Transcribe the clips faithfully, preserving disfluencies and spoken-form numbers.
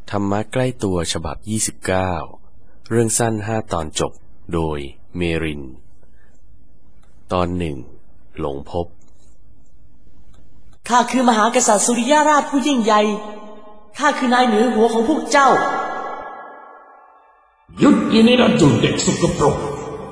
ธรรมะใกล้ตัวฉบับยี่สิบเก้าเรื่องสั้นห้าตอนจบโดยเมรินตอนหนึ่งหลงพบข้าคือมหากษัตริย์สุริยราชผู้ยิ่งใหญ่ข้าคือนายเหนือหัวของพวกเจ้าหยุดอยู่นี่นะเจ้าเด็กสกปรก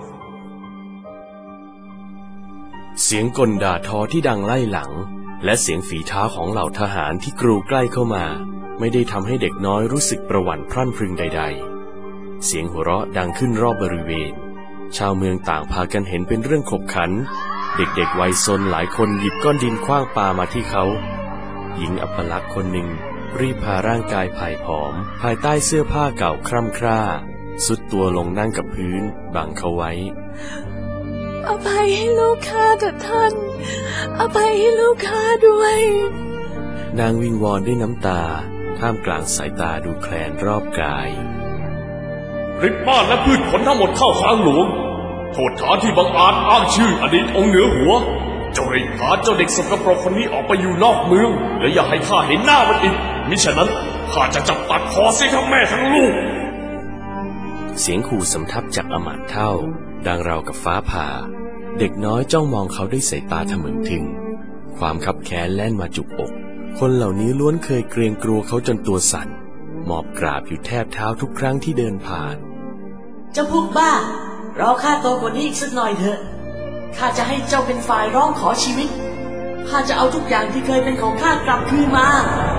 เสียงกลด่าทอที่ดังไล่หลังและเสียงฝีเท้าของเหล่าทหารที่กรูใกล้เข้ามาไม่ได้ทำให้เด็กน้อยรู้สึกประหวั่นพรั่นพรึงใดๆเสียงหัวเราะดังขึ้นรอบบริเวณชาวเมืองต่างพากันเห็นเป็นเรื่องขบขันเด็กๆวัยซนหลายคนหยิบก้อนดินขว้างปามาที่เขาหญิงอัปลักษณ์คนหนึ่งรีบพาร่างกายผ่ายผอมภายใต้เสื้อผ้าเก่าคร่ำคร่าสุดตัวลงนั่งกับพื้นบังเขาไว้อภัยให้ลูกข้าเถิดท่านอภัยให้ลูกข้าด้วยนางวิงวอนด้วยน้ำตาท่ามกลางสายตาดูแคลนรอบกายริบบ้านและพืชผลทั้งหมดเข้าค้างหลวงโทษฐานที่บังอาจอ้างชื่ออดีตองค์เหนือหัวเจ้ารีบพาเจ้าเด็กสกปรกคนนี้ออกไปอยู่นอกเมืองและอย่าให้ข้าเห็นหน้ามันอีกมิฉะนั้นข้าจะจับตัดคอเสียทั้งแม่ทั้งลูกเสียงขู่สำทับจากอมาตย์เฒ่าดังราวกับฟ้าผ่าเด็กน้อยจ้องมองเขาด้วยสายตาทะมึงทึงความคับแค้นแล่นมาจุกอกคนเหล่านี้ล้วนเคยเกรงกลัวเขาจนตัวสั่นหมอบกราบอยู่แทบเท้าทุกครั้งที่เดินผ่านเจ้าพวกบ้ารอข้าโตกว่านี้อีกสักหน่อยเถอะข้าจะให้เจ้าเป็นฝ่ายร้องขอชีวิตข้าจะเอาทุกอย่างที่เคยเป็นของข้ากลับคืนมา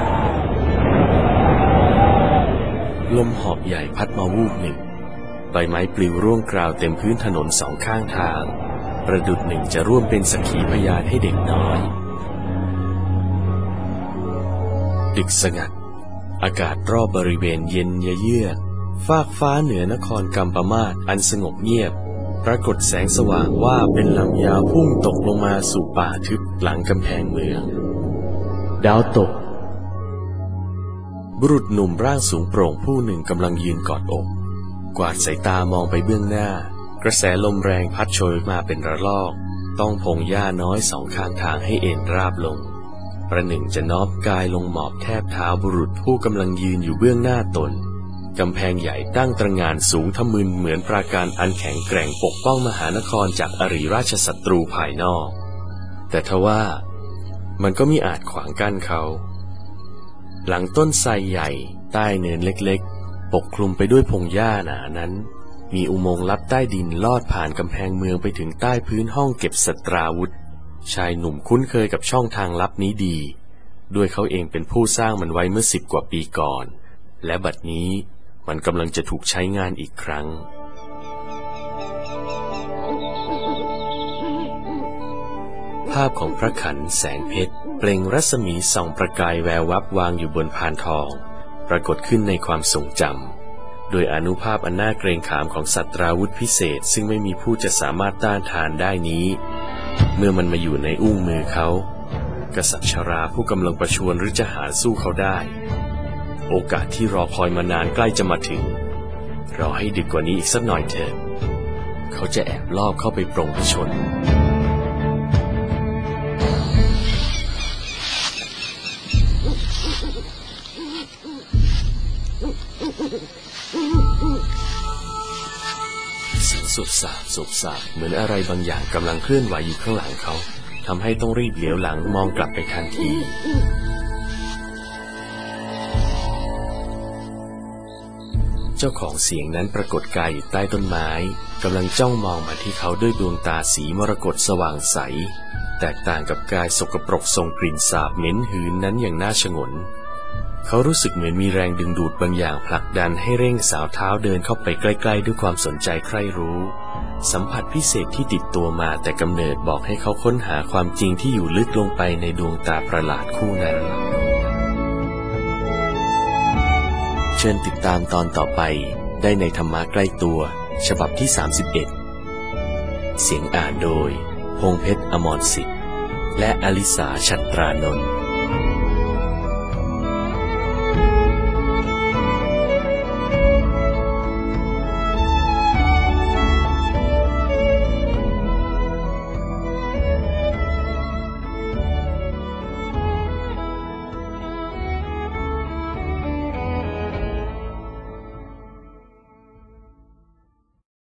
ลมหอบใหญ่พัดมาวูบหนึ่งใบไม้ปลิวร่วงกราวเต็มพื้นถนนสองข้างทางประดุจหนึ่งจะร่วมเป็นสักขีพยานให้เด็กน้อยดึกสงัดอากาศรอบบริเวณเย็นเยือกฟากฟ้าเหนือนครกัมปมาศอันสงบเงียบปรากฏแสงสว่างว่าเป็นลำยาวพุ่งตกลงมาสู่ป่าทึบหลังกำแพงเมืองดาวตกบุรุษหนุ่มร่างสูงโปร่งผู้หนึ่งกำลังยืนกอดอกกวาดสายตามองไปเบื้องหน้ากระแสลมแรงพัดโชยมาเป็นระลอกต้องพงหญ้าน้อยสองข้างทางให้เอ็นราบลงประหนึ่งจะน้อมกายลงหมอบแทบเท้าบุรุษผู้กำลังยืนอยู่เบื้องหน้าตนกำแพงใหญ่ตั้งตระหง่านสูงทะมึนเหมือนปราการอันแข็งแกร่งปกป้องมหานครจากอริราชศัตรูภายนอกแต่ทว่ามันก็มิอาจขวางกั้นเขาหลังต้นไทรใหญ่ใต้เนินเล็กๆปกคลุมไปด้วยพงหญ้าหนานั้นมีอุโมงค์ลับใต้ดินลอดผ่านกำแพงเมืองไปถึงใต้พื้นห้องเก็บศัตราวุธชายหนุ่มคุ้นเคยกับช่องทางลับนี้ดีด้วยเขาเองเป็นผู้สร้างมันไว้เมื่อสิบกว่าปีก่อนและบัดนี้มันกำลังจะถูกใช้งานอีกครั้งภาพของพระขันแสงเพชรเปล่งรัศมีส่องประกายแวววับวางอยู่บนพานทองปรากฏขึ้นในความทรงจำโดยอนุภาพอันน่าเกรงขามของศัตราวุธพิเศษซึ่งไม่มีผู้จะสามารถต้านทานได้นี้เมื่อมันมาอยู่ในอุ้งมือเขากษัตริย์ชราผู้กำลังประชวรหรือจะหาสู้เขาได้โอกาสที่รอคอยมานานใกล้จะมาถึงรอให้ดึกกว่านี้อีกสักหน่อยเถิดเขาจะแอบลอบเข้าไปปรงพระชนเสียงสุบสาบสุบสาบเหมือนอะไรบางอย่างกำลังเคลื่อนไหวอยู่ข้างหลังเขาทำให้ต้องรีบเหลียวหลังมองกลับไปทันทีเจ้าของเสียงนั้นปรากฏกายอยู่ใต้ต้นไม้กำลังจ้องมองมาที่เขาด้วยดวงตาสีมรกตสว่างใสแตกต่างกับกายสกปรกทรงกลิ่นสาบเหม็นหืนนั้นอย่างน่าชงนเขารู้สึกเหมือนมีแรงดึงดูดบางอย่างผลักดันให้เร่งสาวเท้าเดินเข้าไปใกล้ๆด้วยความสนใจใคร่รู้สัมผัสพิเศษที่ติดตัวมาแต่กำเนิดบอกให้เขาค้นหาความจริงที่อยู่ลึกลงไปในดวงตาประหลาดคู่นั้นเชิญติดตามตอนต่อไปได้ในธรรมะใกล้ตัวฉบับที่สามสิบเอ็ดเสียงอ่านโดยพงษ์เพชรอมรสิทธิ์และอลิสาฉัตรานนท์